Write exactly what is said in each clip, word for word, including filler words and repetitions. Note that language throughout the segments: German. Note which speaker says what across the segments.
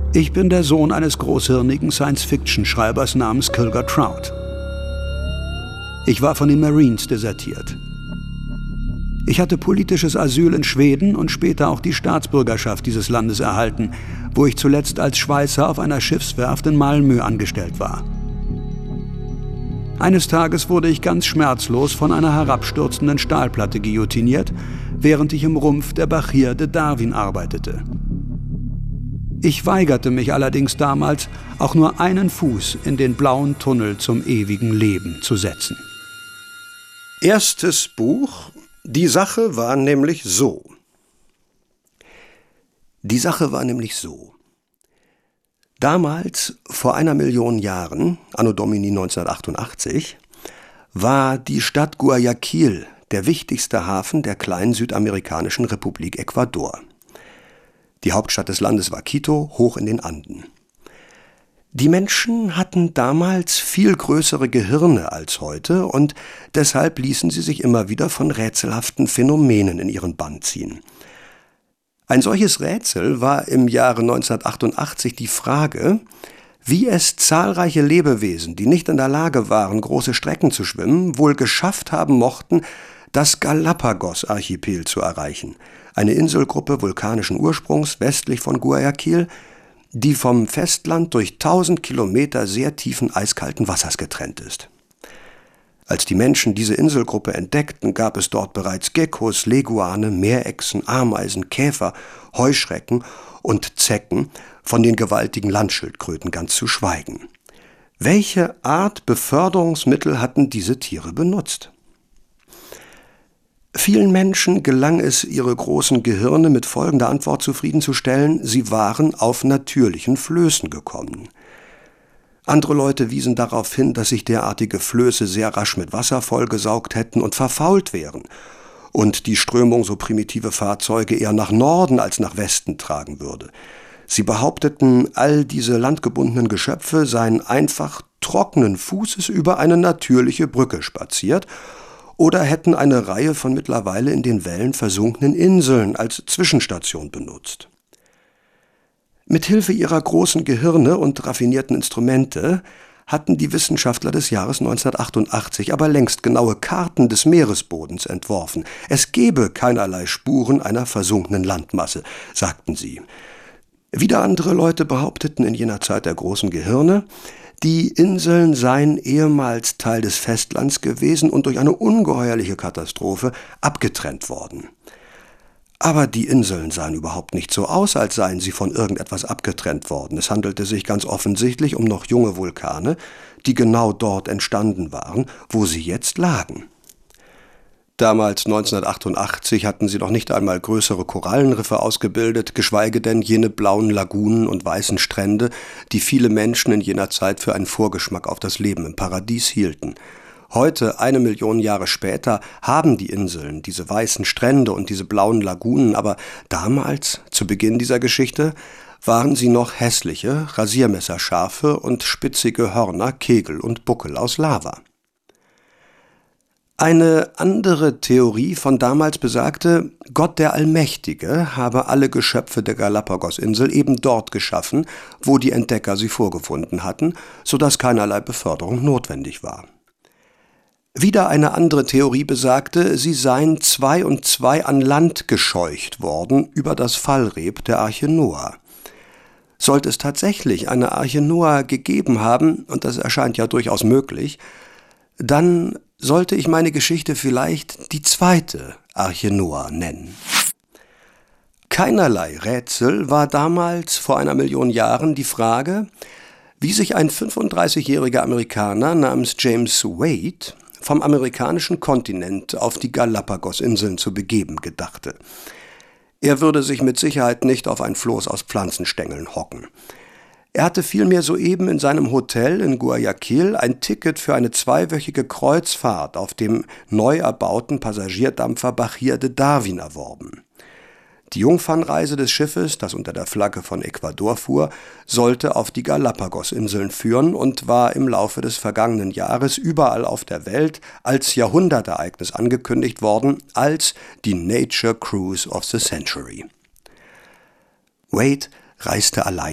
Speaker 1: Ich bin der Sohn eines großhirnigen Science-Fiction-Schreibers namens Kilger Trout. Ich war von den Marines desertiert. Ich hatte politisches Asyl in Schweden und später auch die Staatsbürgerschaft dieses Landes erhalten, wo ich zuletzt als Schweißer auf einer Schiffswerft in Malmö angestellt war. Eines Tages wurde ich ganz schmerzlos von einer herabstürzenden Stahlplatte guillotiniert, während ich im Rumpf der Bahia de Darwin arbeitete. Ich weigerte mich allerdings damals, auch nur einen Fuß in den blauen Tunnel zum ewigen Leben zu setzen.
Speaker 2: Erstes Buch. Die Sache war nämlich so. Die Sache war nämlich so. Damals, vor einer Million Jahren, Anno Domini neunzehnhundertachtundachtzig, war die Stadt Guayaquil der wichtigste Hafen der kleinen südamerikanischen Republik Ecuador. Die Hauptstadt des Landes war Quito, hoch in den Anden. Die Menschen hatten damals viel größere Gehirne als heute und deshalb ließen sie sich immer wieder von rätselhaften Phänomenen in ihren Bann ziehen. Ein solches Rätsel war im Jahre neunzehnhundertachtundachtzig die Frage, wie es zahlreiche Lebewesen, die nicht in der Lage waren, große Strecken zu schwimmen, wohl geschafft haben mochten, das Galapagos-Archipel zu erreichen, eine Inselgruppe vulkanischen Ursprungs westlich von Guayaquil, die vom Festland durch tausend Kilometer sehr tiefen eiskalten Wassers getrennt ist. Als die Menschen diese Inselgruppe entdeckten, gab es dort bereits Geckos, Leguane, Meerechsen, Ameisen, Käfer, Heuschrecken und Zecken, von den gewaltigen Landschildkröten ganz zu schweigen. Welche Art Beförderungsmittel hatten diese Tiere benutzt? Vielen Menschen gelang es, ihre großen Gehirne mit folgender Antwort zufriedenzustellen: Sie waren auf natürlichen Flößen gekommen. Andere Leute wiesen darauf hin, dass sich derartige Flöße sehr rasch mit Wasser vollgesaugt hätten und verfault wären und die Strömung so primitive Fahrzeuge eher nach Norden als nach Westen tragen würde. Sie behaupteten, all diese landgebundenen Geschöpfe seien einfach trockenen Fußes über eine natürliche Brücke spaziert oder hätten eine Reihe von mittlerweile in den Wellen versunkenen Inseln als Zwischenstation benutzt. Mithilfe ihrer großen Gehirne und raffinierten Instrumente hatten die Wissenschaftler des Jahres neunzehnhundertachtundachtzig aber längst genaue Karten des Meeresbodens entworfen. Es gebe keinerlei Spuren einer versunkenen Landmasse, sagten sie. Wieder andere Leute behaupteten in jener Zeit der großen Gehirne, die Inseln seien ehemals Teil des Festlands gewesen und durch eine ungeheuerliche Katastrophe abgetrennt worden. Aber die Inseln sahen überhaupt nicht so aus, als seien sie von irgendetwas abgetrennt worden. Es handelte sich ganz offensichtlich um noch junge Vulkane, die genau dort entstanden waren, wo sie jetzt lagen. Damals, neunzehnhundertachtundachtzig, hatten sie noch nicht einmal größere Korallenriffe ausgebildet, geschweige denn jene blauen Lagunen und weißen Strände, die viele Menschen in jener Zeit für einen Vorgeschmack auf das Leben im Paradies hielten. Heute, eine Million Jahre später, haben die Inseln diese weißen Strände und diese blauen Lagunen, aber damals, zu Beginn dieser Geschichte, waren sie noch hässliche, rasiermesserscharfe und spitzige Hörner, Kegel und Buckel aus Lava. Eine andere Theorie von damals besagte, Gott der Allmächtige habe alle Geschöpfe der Galapagosinsel eben dort geschaffen, wo die Entdecker sie vorgefunden hatten, sodass keinerlei Beförderung notwendig war. Wieder eine andere Theorie besagte, sie seien zwei und zwei an Land gescheucht worden über das Fallreb der Arche Noah. Sollte es tatsächlich eine Arche Noah gegeben haben, und das erscheint ja durchaus möglich, dann sollte ich meine Geschichte vielleicht die zweite Arche Noah nennen. Keinerlei Rätsel war damals, vor einer Million Jahren, die Frage, wie sich ein fünfunddreißigjähriger Amerikaner namens James Wade vom amerikanischen Kontinent auf die Galapagosinseln zu begeben gedachte. Er würde sich mit Sicherheit nicht auf ein Floß aus Pflanzenstängeln hocken. Er hatte vielmehr soeben in seinem Hotel in Guayaquil ein Ticket für eine zweiwöchige Kreuzfahrt auf dem neu erbauten Passagierdampfer Bahia de Darwin erworben. Die Jungfernreise des Schiffes, das unter der Flagge von Ecuador fuhr, sollte auf die Galapagosinseln führen und war im Laufe des vergangenen Jahres überall auf der Welt als Jahrhundertereignis angekündigt worden, als die Nature Cruise of the Century. Wade reiste allein.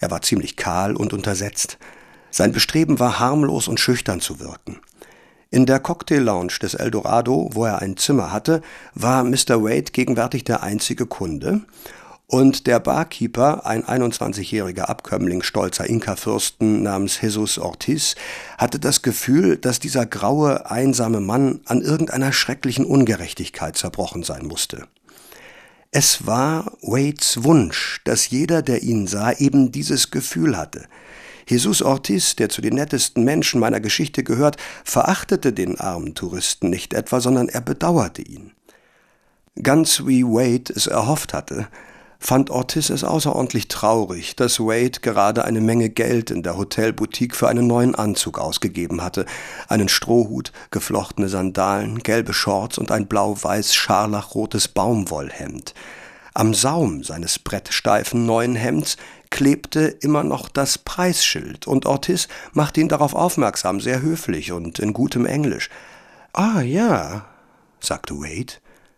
Speaker 2: Er war ziemlich kahl und untersetzt. Sein Bestreben war, harmlos und schüchtern zu wirken. In der Cocktail-Lounge des Eldorado, wo er ein Zimmer hatte, war Mister Wade gegenwärtig der einzige Kunde, und der Barkeeper, ein einundzwanzigjähriger Abkömmling stolzer Inka-Fürsten namens Jesus Ortiz, hatte das Gefühl, dass dieser graue, einsame Mann an irgendeiner schrecklichen Ungerechtigkeit zerbrochen sein musste. Es war Wades Wunsch, dass jeder, der ihn sah, eben dieses Gefühl hatte. Jesus Ortiz, der zu den nettesten Menschen meiner Geschichte gehört, verachtete den armen Touristen nicht etwa, sondern er bedauerte ihn. Ganz wie Wade es erhofft hatte, fand Ortiz es außerordentlich traurig, dass Wade gerade eine Menge Geld in der Hotelboutique für einen neuen Anzug ausgegeben hatte, einen Strohhut, geflochtene Sandalen, gelbe Shorts und ein blau-weiß scharlachrotes Baumwollhemd. Am Saum seines brettsteifen neuen Hemds klebte immer noch das Preisschild, und Ortiz machte ihn darauf aufmerksam, sehr höflich und in gutem Englisch. »Ah ja«, sagte Wade.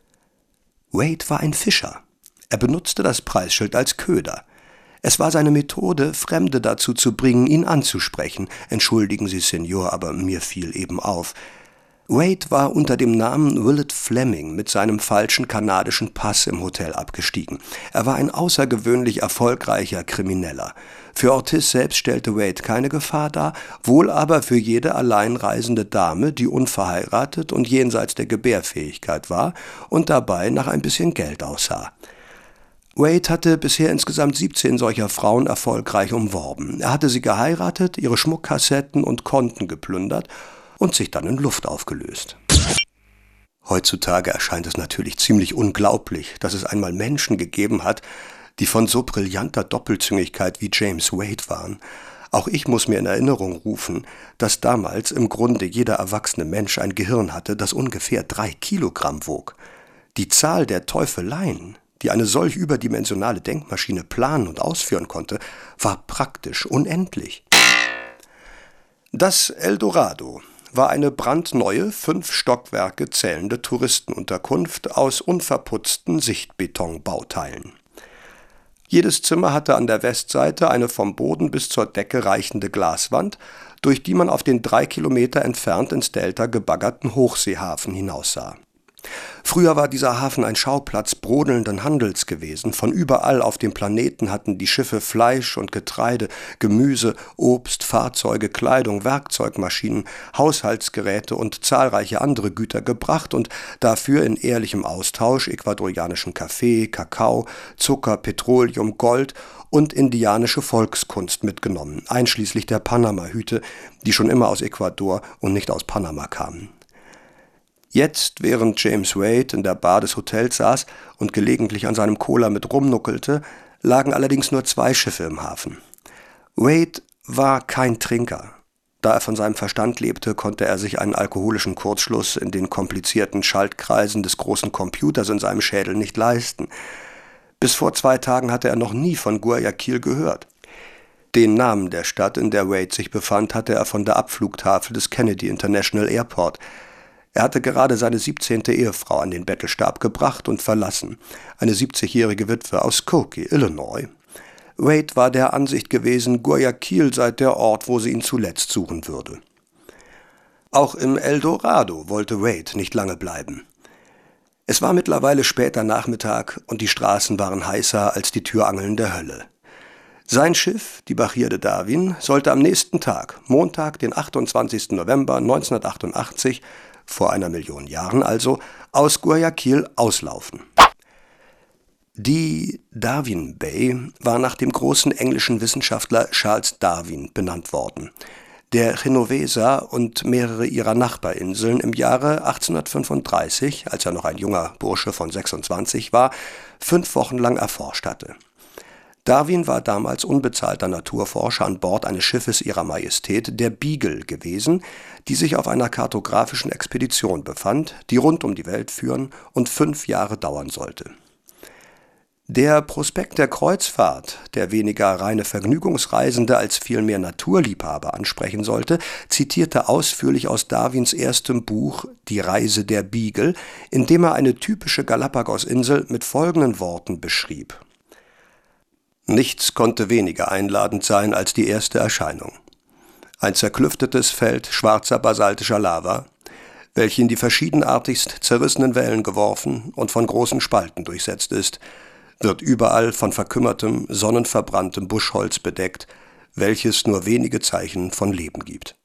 Speaker 2: Wade war ein Fischer. Er benutzte das Preisschild als Köder. Es war seine Methode, Fremde dazu zu bringen, ihn anzusprechen. »Entschuldigen Sie, Senor, aber mir fiel eben auf.« Wade war unter dem Namen Willett Fleming mit seinem falschen kanadischen Pass im Hotel abgestiegen. Er war ein außergewöhnlich erfolgreicher Krimineller. Für Ortiz selbst stellte Wade keine Gefahr dar, wohl aber für jede alleinreisende Dame, die unverheiratet und jenseits der Gebärfähigkeit war und dabei nach ein bisschen Geld aussah. Wade hatte bisher insgesamt siebzehn solcher Frauen erfolgreich umworben. Er hatte sie geheiratet, ihre Schmuckkassetten und Konten geplündert und sich dann in Luft aufgelöst. Heutzutage erscheint es natürlich ziemlich unglaublich, dass es einmal Menschen gegeben hat, die von so brillanter Doppelzüngigkeit wie James Wade waren. Auch ich muss mir in Erinnerung rufen, dass damals im Grunde jeder erwachsene Mensch ein Gehirn hatte, das ungefähr drei Kilogramm wog. Die Zahl der Teufeleien, die eine solch überdimensionale Denkmaschine planen und ausführen konnte, war praktisch unendlich. Das Eldorado war eine brandneue, fünf Stockwerke zählende Touristenunterkunft aus unverputzten Sichtbetonbauteilen. Jedes Zimmer hatte an der Westseite eine vom Boden bis zur Decke reichende Glaswand, durch die man auf den drei Kilometer entfernt ins Delta gebaggerten Hochseehafen hinaussah. Früher war dieser Hafen ein Schauplatz brodelnden Handels gewesen. Von überall auf dem Planeten hatten die Schiffe Fleisch und Getreide, Gemüse, Obst, Fahrzeuge, Kleidung, Werkzeugmaschinen, Haushaltsgeräte und zahlreiche andere Güter gebracht und dafür in ehrlichem Austausch ecuadorianischen Kaffee, Kakao, Zucker, Petroleum, Gold und indianische Volkskunst mitgenommen, einschließlich der Panama-Hüte, die schon immer aus Ecuador und nicht aus Panama kamen. Jetzt, während James Wade in der Bar des Hotels saß und gelegentlich an seinem Cola mit rumnuckelte, lagen allerdings nur zwei Schiffe im Hafen. Wade war kein Trinker. Da er von seinem Verstand lebte, konnte er sich einen alkoholischen Kurzschluss in den komplizierten Schaltkreisen des großen Computers in seinem Schädel nicht leisten. Bis vor zwei Tagen hatte er noch nie von Guayaquil gehört. Den Namen der Stadt, in der Wade sich befand, hatte er von der Abflugtafel des Kennedy International Airport. Er hatte gerade seine siebzehnte Ehefrau an den Bettelstab gebracht und verlassen, eine siebzigjährige Witwe aus Skokie, Illinois. Wade war der Ansicht gewesen, Guayaquil sei der Ort, wo sie ihn zuletzt suchen würde. Auch im Eldorado wollte Wade nicht lange bleiben. Es war mittlerweile später Nachmittag und die Straßen waren heißer als die Türangeln der Hölle. Sein Schiff, die Bahia de Darwin, sollte am nächsten Tag, Montag, den achtundzwanzigsten November neunzehnhundertachtundachtzig, vor einer Million Jahren also, aus Guayaquil auslaufen. Die Darwin Bay war nach dem großen englischen Wissenschaftler Charles Darwin benannt worden, der Genovesa und mehrere ihrer Nachbarinseln im Jahre achtzehnhundertfünfunddreißig, als er noch ein junger Bursche von sechsundzwanzig war, fünf Wochen lang erforscht hatte. Darwin war damals unbezahlter Naturforscher an Bord eines Schiffes Ihrer Majestät, der Beagle, gewesen, die sich auf einer kartografischen Expedition befand, die rund um die Welt führen und fünf Jahre dauern sollte. Der Prospekt der Kreuzfahrt, der weniger reine Vergnügungsreisende als vielmehr Naturliebhaber ansprechen sollte, zitierte ausführlich aus Darwins erstem Buch »Die Reise der Beagle«, in dem er eine typische Galapagos-Insel mit folgenden Worten beschrieb: Nichts konnte weniger einladend sein als die erste Erscheinung. Ein zerklüftetes Feld schwarzer basaltischer Lava, welche in die verschiedenartigst zerrissenen Wellen geworfen und von großen Spalten durchsetzt ist, wird überall von verkümmertem, sonnenverbranntem Buschholz bedeckt, welches nur wenige Zeichen von Leben gibt.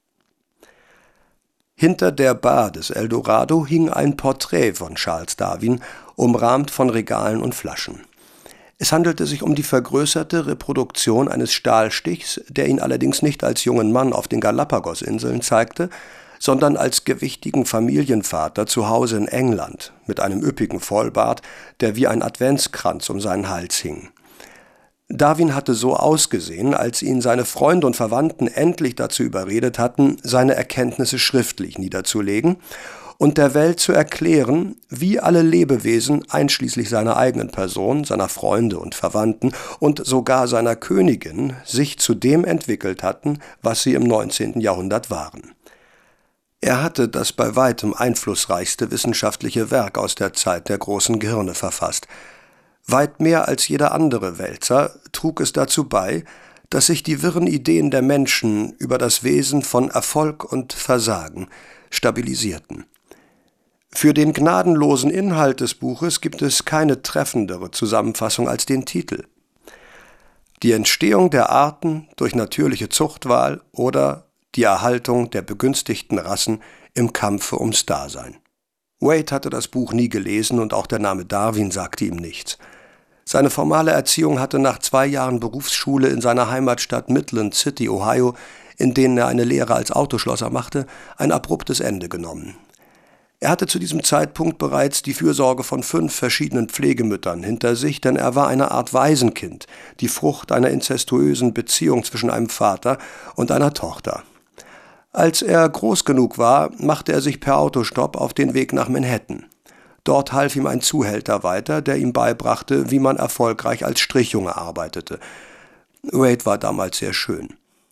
Speaker 2: Hinter der Bar des Eldorado hing ein Porträt von Charles Darwin, umrahmt von Regalen und Flaschen. Es handelte sich um die vergrößerte Reproduktion eines Stahlstichs, der ihn allerdings nicht als jungen Mann auf den Galapagos-Inseln zeigte, sondern als gewichtigen Familienvater zu Hause in England, mit einem üppigen Vollbart, der wie ein Adventskranz um seinen Hals hing. Darwin hatte so ausgesehen, als ihn seine Freunde und Verwandten endlich dazu überredet hatten, seine Erkenntnisse schriftlich niederzulegen und der Welt zu erklären, wie alle Lebewesen, einschließlich seiner eigenen Person, seiner Freunde und Verwandten und sogar seiner Königin, sich zu dem entwickelt hatten, was sie im neunzehnten Jahrhundert waren. Er hatte das bei weitem einflussreichste wissenschaftliche Werk aus der Zeit der großen Gehirne verfasst. Weit mehr als jeder andere Wälzer trug es dazu bei, dass sich die wirren Ideen der Menschen über das Wesen von Erfolg und Versagen stabilisierten. Für den gnadenlosen Inhalt des Buches gibt es keine treffendere Zusammenfassung als den Titel: Die Entstehung der Arten durch natürliche Zuchtwahl oder die Erhaltung der begünstigten Rassen im Kampfe ums Dasein. Wade hatte das Buch nie gelesen und auch der Name Darwin sagte ihm nichts. Seine formale Erziehung hatte nach zwei Jahren Berufsschule in seiner Heimatstadt Midland City, Ohio, in denen er eine Lehre als Autoschlosser machte, ein abruptes Ende genommen. Er hatte zu diesem Zeitpunkt bereits die Fürsorge von fünf verschiedenen Pflegemüttern hinter sich, denn er war eine Art Waisenkind, die Frucht einer inzestuösen Beziehung zwischen einem Vater und einer Tochter. Als er groß genug war, machte er sich per Autostopp auf den Weg nach Manhattan. Dort half ihm ein Zuhälter weiter, der ihm beibrachte, wie man erfolgreich als Strichjunge arbeitete. Wade war damals sehr schön.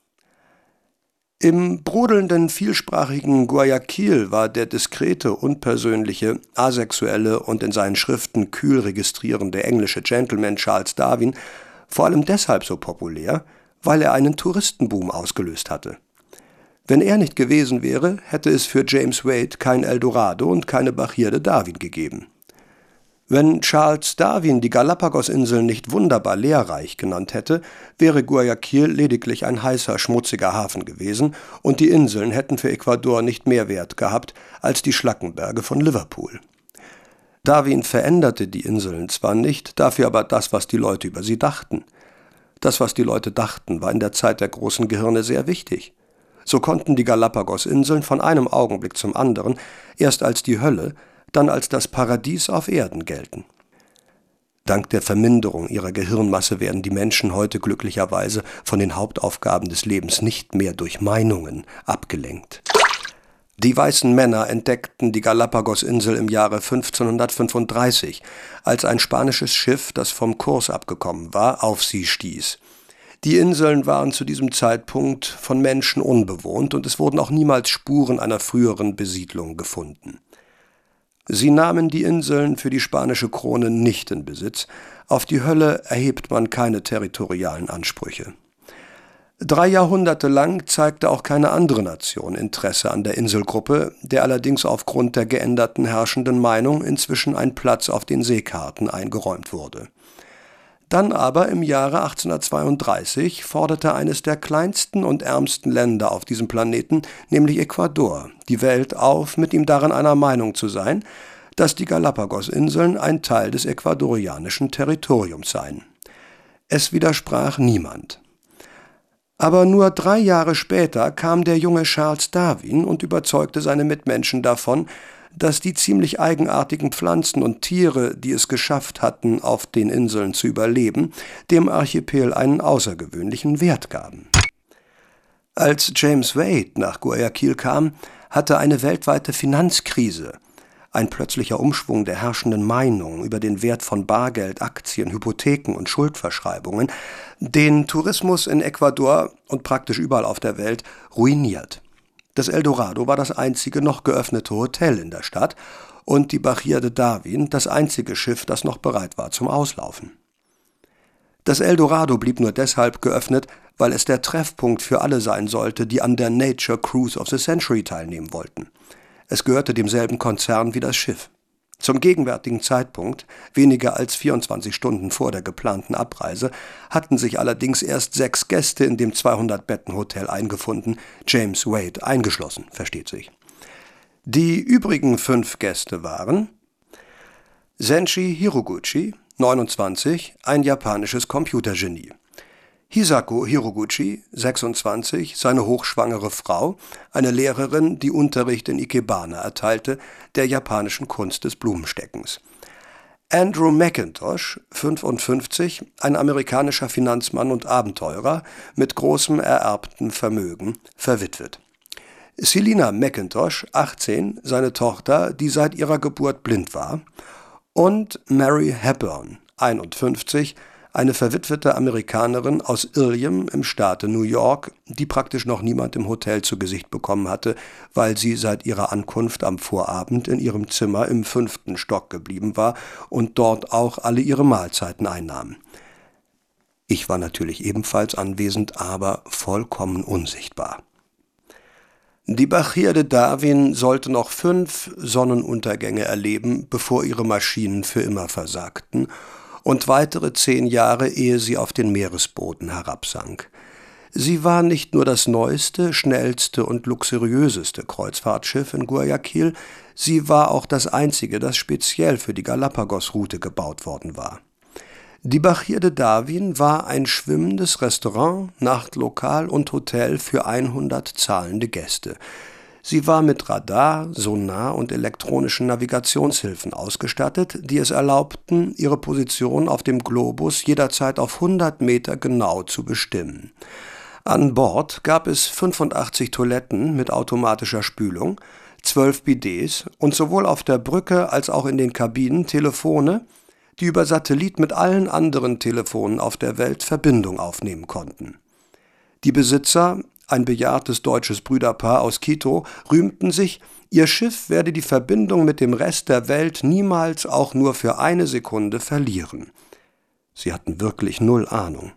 Speaker 2: Im brodelnden, vielsprachigen Guayaquil war der diskrete, unpersönliche, asexuelle und in seinen Schriften kühl registrierende englische Gentleman Charles Darwin vor allem deshalb so populär, weil er einen Touristenboom ausgelöst hatte. Wenn er nicht gewesen wäre, hätte es für James Wade kein Eldorado und keine Bahia de Darwin gegeben. Wenn Charles Darwin die Galapagos-Inseln nicht wunderbar lehrreich genannt hätte, wäre Guayaquil lediglich ein heißer, schmutziger Hafen gewesen und die Inseln hätten für Ecuador nicht mehr Wert gehabt als die Schlackenberge von Liverpool. Darwin veränderte die Inseln zwar nicht, dafür aber das, was die Leute über sie dachten. Das, was die Leute dachten, war in der Zeit der großen Gehirne sehr wichtig. So konnten die Galapagos-Inseln von einem Augenblick zum anderen erst als die Hölle, dann als das Paradies auf Erden gelten. Dank der Verminderung ihrer Gehirnmasse werden die Menschen heute glücklicherweise von den Hauptaufgaben des Lebens nicht mehr durch Meinungen abgelenkt. Die weißen Männer entdeckten die Galapagos-Insel im Jahre fünfzehnhundertfünfunddreißig, als ein spanisches Schiff, das vom Kurs abgekommen war, auf sie stieß. Die Inseln waren zu diesem Zeitpunkt von Menschen unbewohnt und es wurden auch niemals Spuren einer früheren Besiedlung gefunden. Sie nahmen die Inseln für die spanische Krone nicht in Besitz, auf die Hölle erhebt man keine territorialen Ansprüche. Drei Jahrhunderte lang zeigte auch keine andere Nation Interesse an der Inselgruppe, der allerdings aufgrund der geänderten herrschenden Meinung inzwischen ein Platz auf den Seekarten eingeräumt wurde. Dann aber im Jahre achtzehnhundertzweiunddreißig forderte eines der kleinsten und ärmsten Länder auf diesem Planeten, nämlich Ecuador, die Welt auf, mit ihm darin einer Meinung zu sein, dass die Galapagos-Inseln ein Teil des ecuadorianischen Territoriums seien. Es widersprach niemand. Aber nur drei Jahre später kam der junge Charles Darwin und überzeugte seine Mitmenschen davon, dass die ziemlich eigenartigen Pflanzen und Tiere, die es geschafft hatten, auf den Inseln zu überleben, dem Archipel einen außergewöhnlichen Wert gaben. Als James Wade nach Guayaquil kam, hatte eine weltweite Finanzkrise, ein plötzlicher Umschwung der herrschenden Meinung über den Wert von Bargeld, Aktien, Hypotheken und Schuldverschreibungen, den Tourismus in Ecuador und praktisch überall auf der Welt ruiniert. Das Eldorado war das einzige noch geöffnete Hotel in der Stadt und die Bahia de Darwin das einzige Schiff, das noch bereit war zum Auslaufen. Das Eldorado blieb nur deshalb geöffnet, weil es der Treffpunkt für alle sein sollte, die an der Nature Cruise of the Century teilnehmen wollten. Es gehörte demselben Konzern wie das Schiff. Zum gegenwärtigen Zeitpunkt, weniger als vierundzwanzig Stunden vor der geplanten Abreise, hatten sich allerdings erst sechs Gäste in dem zweihundert-Betten-Hotel eingefunden, James Wade eingeschlossen, versteht sich. Die übrigen fünf Gäste waren Senshi Hiroguchi, neunundzwanzig, ein japanisches Computergenie. Hisako Hiroguchi, sechsundzwanzig, seine hochschwangere Frau, eine Lehrerin, die Unterricht in Ikebana erteilte, der japanischen Kunst des Blumensteckens. Andrew McIntosh, fünfundfünfzig, ein amerikanischer Finanzmann und Abenteurer mit großem ererbtem Vermögen, verwitwet. Selina McIntosh, achtzehn, seine Tochter, die seit ihrer Geburt blind war. Und Mary Hepburn, einundfünfzig, eine verwitwete Amerikanerin aus Ilium im Staate New York, die praktisch noch niemand im Hotel zu Gesicht bekommen hatte, weil sie seit ihrer Ankunft am Vorabend in ihrem Zimmer im fünften Stock geblieben war und dort auch alle ihre Mahlzeiten einnahm. Ich war natürlich ebenfalls anwesend, aber vollkommen unsichtbar. Die Bahia de Darwin sollte noch fünf Sonnenuntergänge erleben, bevor ihre Maschinen für immer versagten, und weitere zehn Jahre, ehe sie auf den Meeresboden herabsank. Sie war nicht nur das neueste, schnellste und luxuriöseste Kreuzfahrtschiff in Guayaquil, sie war auch das einzige, das speziell für die Galapagos-Route gebaut worden war. Die Bahia de Darwin war ein schwimmendes Restaurant, Nachtlokal und Hotel für hundert zahlende Gäste. Sie war mit Radar, Sonar und elektronischen Navigationshilfen ausgestattet, die es erlaubten, ihre Position auf dem Globus jederzeit auf hundert Meter genau zu bestimmen. An Bord gab es fünfundachtzig Toiletten mit automatischer Spülung, zwölf Bidets und sowohl auf der Brücke als auch in den Kabinen Telefone, die über Satellit mit allen anderen Telefonen auf der Welt Verbindung aufnehmen konnten. Die Besitzer, ein bejahrtes deutsches Brüderpaar aus Quito, rühmten sich, ihr Schiff werde die Verbindung mit dem Rest der Welt niemals auch nur für eine Sekunde verlieren. Sie hatten wirklich null Ahnung.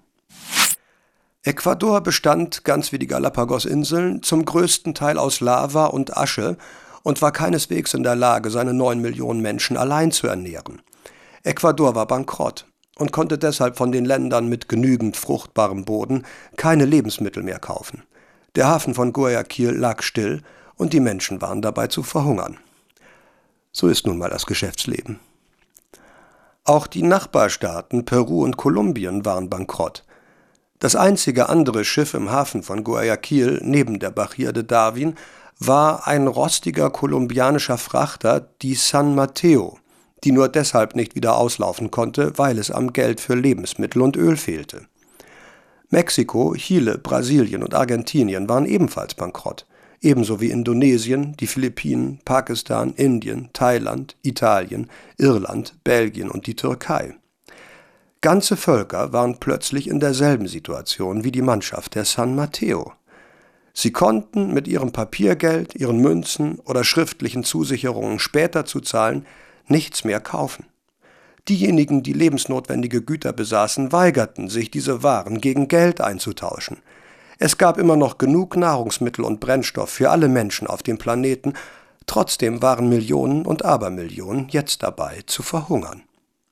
Speaker 2: Ecuador bestand, ganz wie die Galapagos-Inseln, zum größten Teil aus Lava und Asche und war keineswegs in der Lage, seine neun Millionen Menschen allein zu ernähren. Ecuador war bankrott und konnte deshalb von den Ländern mit genügend fruchtbarem Boden keine Lebensmittel mehr kaufen. Der Hafen von Guayaquil lag still und die Menschen waren dabei zu verhungern. So ist nun mal das Geschäftsleben. Auch die Nachbarstaaten Peru und Kolumbien waren bankrott. Das einzige andere Schiff im Hafen von Guayaquil neben der Bahia de Darwin war ein rostiger kolumbianischer Frachter, die San Mateo, die nur deshalb nicht wieder auslaufen konnte, weil es am Geld für Lebensmittel und Öl fehlte. Mexiko, Chile, Brasilien und Argentinien waren ebenfalls bankrott, ebenso wie Indonesien, die Philippinen, Pakistan, Indien, Thailand, Italien, Irland, Belgien und die Türkei. Ganze Völker waren plötzlich in derselben Situation wie die Mannschaft der San Mateo. Sie konnten mit ihrem Papiergeld, ihren Münzen oder schriftlichen Zusicherungen später zu zahlen nichts mehr kaufen. Diejenigen, die lebensnotwendige Güter besaßen, weigerten sich, diese Waren gegen Geld einzutauschen. Es gab immer noch genug Nahrungsmittel und Brennstoff für alle Menschen auf dem Planeten, trotzdem waren Millionen und Abermillionen jetzt dabei zu verhungern.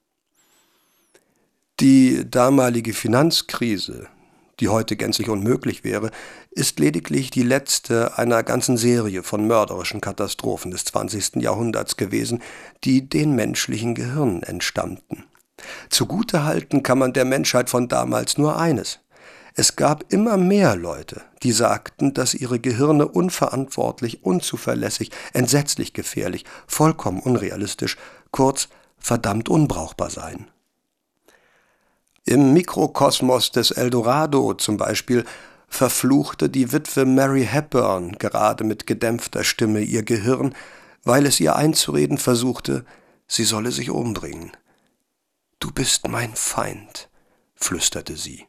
Speaker 2: Die damalige Finanzkrise, die heute gänzlich unmöglich wäre, ist lediglich die letzte einer ganzen Serie von mörderischen Katastrophen des zwanzigsten Jahrhunderts gewesen, die den menschlichen Gehirnen entstammten. Zugutehalten kann man der Menschheit von damals nur eines: Es gab immer mehr Leute, die sagten, dass ihre Gehirne unverantwortlich, unzuverlässig, entsetzlich gefährlich, vollkommen unrealistisch, kurz verdammt unbrauchbar seien. Im Mikrokosmos des Eldorado zum Beispiel verfluchte die Witwe Mary Hepburn gerade mit gedämpfter Stimme ihr Gehirn, weil es ihr einzureden versuchte, sie solle sich umbringen. »Du bist mein Feind«, flüsterte sie.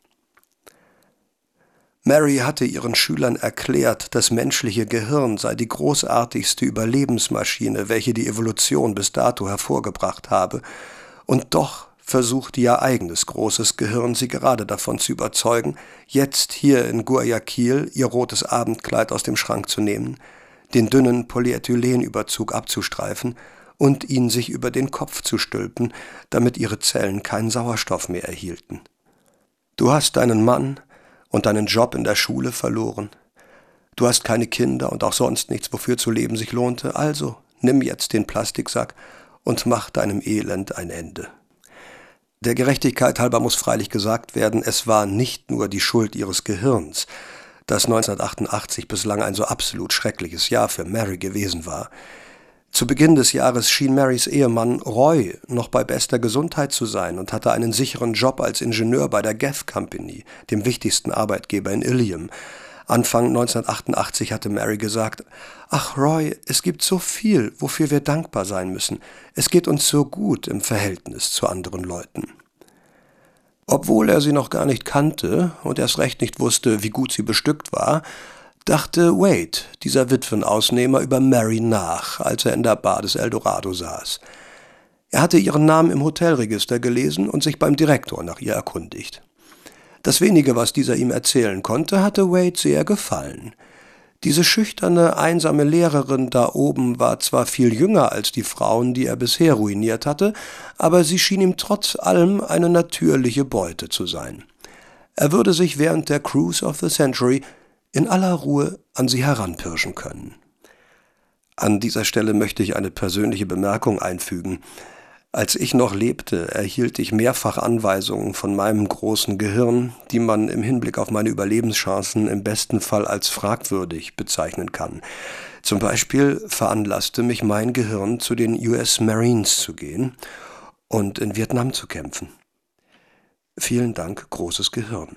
Speaker 2: Mary hatte ihren Schülern erklärt, das menschliche Gehirn sei die großartigste Überlebensmaschine, welche die Evolution bis dato hervorgebracht habe, und doch versuchte ihr eigenes großes Gehirn, sie gerade davon zu überzeugen, jetzt hier in Guayaquil ihr rotes Abendkleid aus dem Schrank zu nehmen, den dünnen Polyethylenüberzug abzustreifen und ihn sich über den Kopf zu stülpen, damit ihre Zellen keinen Sauerstoff mehr erhielten. »Du hast deinen Mann und deinen Job in der Schule verloren. Du hast keine Kinder und auch sonst nichts, wofür zu leben sich lohnte, also nimm jetzt den Plastiksack und mach deinem Elend ein Ende.« Der Gerechtigkeit halber muss freilich gesagt werden, es war nicht nur die Schuld ihres Gehirns, das neunzehnhundertachtundachtzig bislang ein so absolut schreckliches Jahr für Mary gewesen war. Zu Beginn des Jahres schien Marys Ehemann Roy noch bei bester Gesundheit zu sein und hatte einen sicheren Job als Ingenieur bei der Geff Company, dem wichtigsten Arbeitgeber in Ilium. Anfang neunzehnhundertachtundachtzig hatte Mary gesagt, »Ach Roy, es gibt so viel, wofür wir dankbar sein müssen. Es geht uns so gut im Verhältnis zu anderen Leuten.« Obwohl er sie noch gar nicht kannte und erst recht nicht wusste, wie gut sie bestückt war, dachte Wade, dieser Witwenausnehmer, über Mary nach, als er in der Bar des Eldorado saß. Er hatte ihren Namen im Hotelregister gelesen und sich beim Direktor nach ihr erkundigt. Das wenige, was dieser ihm erzählen konnte, hatte Wade sehr gefallen. Diese schüchterne, einsame Lehrerin da oben war zwar viel jünger als die Frauen, die er bisher ruiniert hatte, aber sie schien ihm trotz allem eine natürliche Beute zu sein. Er würde sich während der Cruise of the Century in aller Ruhe an sie heranpirschen können. An dieser Stelle möchte ich eine persönliche Bemerkung einfügen. Als ich noch lebte, erhielt ich mehrfach Anweisungen von meinem großen Gehirn, die man im Hinblick auf meine Überlebenschancen im besten Fall als fragwürdig bezeichnen kann. Zum Beispiel veranlasste mich mein Gehirn, zu den U S Marines zu gehen und in Vietnam zu kämpfen. Vielen Dank, großes Gehirn.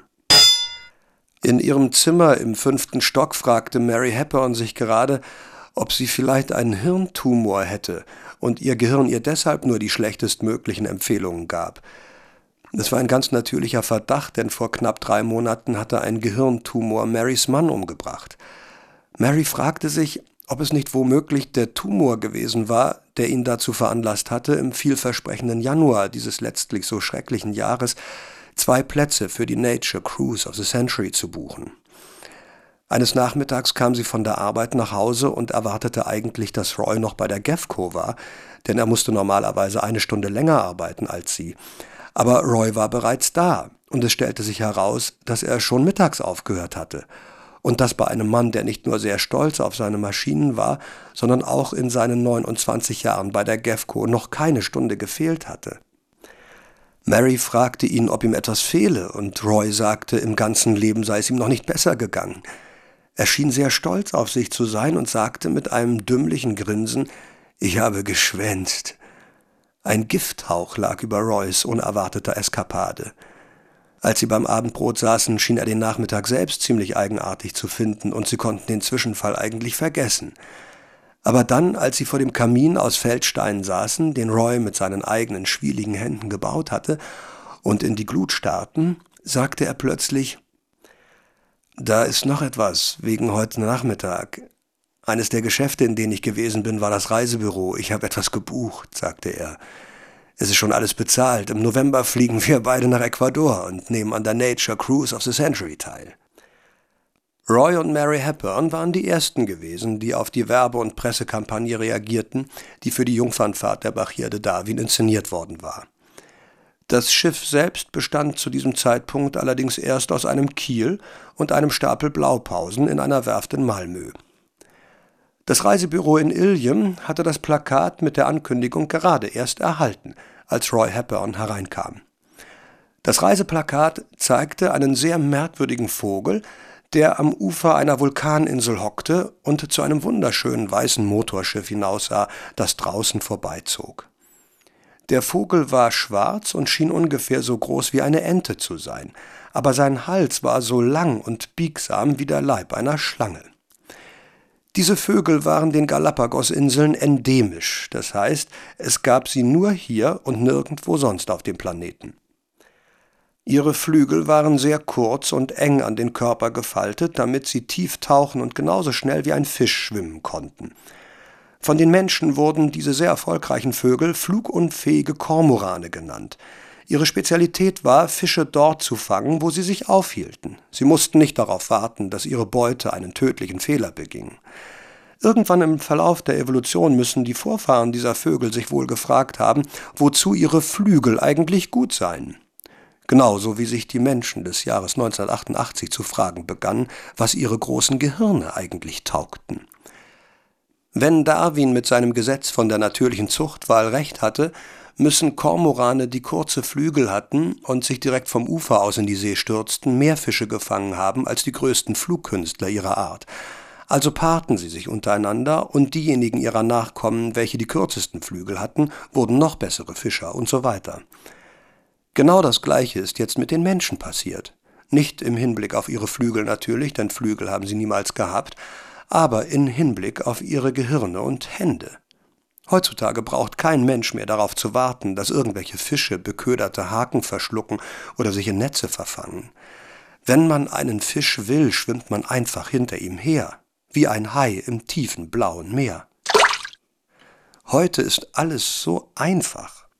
Speaker 2: In ihrem Zimmer im fünften Stock fragte Mary Hepburn sich gerade, ob sie vielleicht einen Hirntumor hätte und ihr Gehirn ihr deshalb nur die schlechtestmöglichen Empfehlungen gab. Es war ein ganz natürlicher Verdacht, denn vor knapp drei Monaten hatte ein Gehirntumor Marys Mann umgebracht. Mary fragte sich, ob es nicht womöglich der Tumor gewesen war, der ihn dazu veranlasst hatte, im vielversprechenden Januar dieses letztlich so schrecklichen Jahres zwei Plätze für die Nature Cruise of the Century zu buchen. Eines Nachmittags kam sie von der Arbeit nach Hause und erwartete eigentlich, dass Roy noch bei der Gefco war, denn er musste normalerweise eine Stunde länger arbeiten als sie. Aber Roy war bereits da und es stellte sich heraus, dass er schon mittags aufgehört hatte. Und das bei einem Mann, der nicht nur sehr stolz auf seine Maschinen war, sondern auch in seinen neunundzwanzig Jahren bei der Gefco noch keine Stunde gefehlt hatte. Mary fragte ihn, ob ihm etwas fehle, und Roy sagte, im ganzen Leben sei es ihm noch nicht besser gegangen. Er schien sehr stolz auf sich zu sein und sagte mit einem dümmlichen Grinsen, »Ich habe geschwänzt.« Ein Gifthauch lag über Roys unerwarteter Eskapade. Als sie beim Abendbrot saßen, schien er den Nachmittag selbst ziemlich eigenartig zu finden, und sie konnten den Zwischenfall eigentlich vergessen. Aber dann, als sie vor dem Kamin aus Feldsteinen saßen, den Roy mit seinen eigenen schwieligen Händen gebaut hatte, und in die Glut starrten, sagte er plötzlich, »Da ist noch etwas, wegen heute Nachmittag. Eines der Geschäfte, in denen ich gewesen bin, war das Reisebüro. Ich habe etwas gebucht«, sagte er. »Es ist schon alles bezahlt. Im November fliegen wir beide nach Ecuador und nehmen an der Nature Cruise of the Century teil.« Roy und Mary Hepburn waren die ersten gewesen, die auf die Werbe- und Pressekampagne reagierten, die für die Jungfernfahrt der Bahia de Darwin inszeniert worden war. Das Schiff selbst bestand zu diesem Zeitpunkt allerdings erst aus einem Kiel und einem Stapel Blaupausen in einer Werft in Malmö. Das Reisebüro in Ilium hatte das Plakat mit der Ankündigung gerade erst erhalten, als Roy Hepburn hereinkam. Das Reiseplakat zeigte einen sehr merkwürdigen Vogel, der am Ufer einer Vulkaninsel hockte und zu einem wunderschönen weißen Motorschiff hinaussah, das draußen vorbeizog. Der Vogel war schwarz und schien ungefähr so groß wie eine Ente zu sein, aber sein Hals war so lang und biegsam wie der Leib einer Schlange. Diese Vögel waren den Galapagos-Inseln endemisch, das heißt, es gab sie nur hier und nirgendwo sonst auf dem Planeten. Ihre Flügel waren sehr kurz und eng an den Körper gefaltet, damit sie tief tauchen und genauso schnell wie ein Fisch schwimmen konnten. Von den Menschen wurden diese sehr erfolgreichen Vögel flugunfähige Kormorane genannt. Ihre Spezialität war, Fische dort zu fangen, wo sie sich aufhielten. Sie mussten nicht darauf warten, dass ihre Beute einen tödlichen Fehler beging. Irgendwann im Verlauf der Evolution müssen die Vorfahren dieser Vögel sich wohl gefragt haben, wozu ihre Flügel eigentlich gut seien. Genauso wie sich die Menschen des Jahres neunzehnhundertachtundachtzig zu fragen begannen, was ihre großen Gehirne eigentlich taugten. Wenn Darwin mit seinem Gesetz von der natürlichen Zuchtwahl recht hatte, müssen Kormorane, die kurze Flügel hatten und sich direkt vom Ufer aus in die See stürzten, mehr Fische gefangen haben als die größten Flugkünstler ihrer Art. Also paarten sie sich untereinander und diejenigen ihrer Nachkommen, welche die kürzesten Flügel hatten, wurden noch bessere Fischer und so weiter. Genau das Gleiche ist jetzt mit den Menschen passiert. Nicht im Hinblick auf ihre Flügel natürlich, denn Flügel haben sie niemals gehabt, aber in Hinblick auf ihre Gehirne und Hände. Heutzutage braucht kein Mensch mehr darauf zu warten, dass irgendwelche Fische beköderte Haken verschlucken oder sich in Netze verfangen. Wenn man einen Fisch will, schwimmt man einfach hinter ihm her, wie ein Hai im tiefen blauen Meer. Heute ist alles so einfach.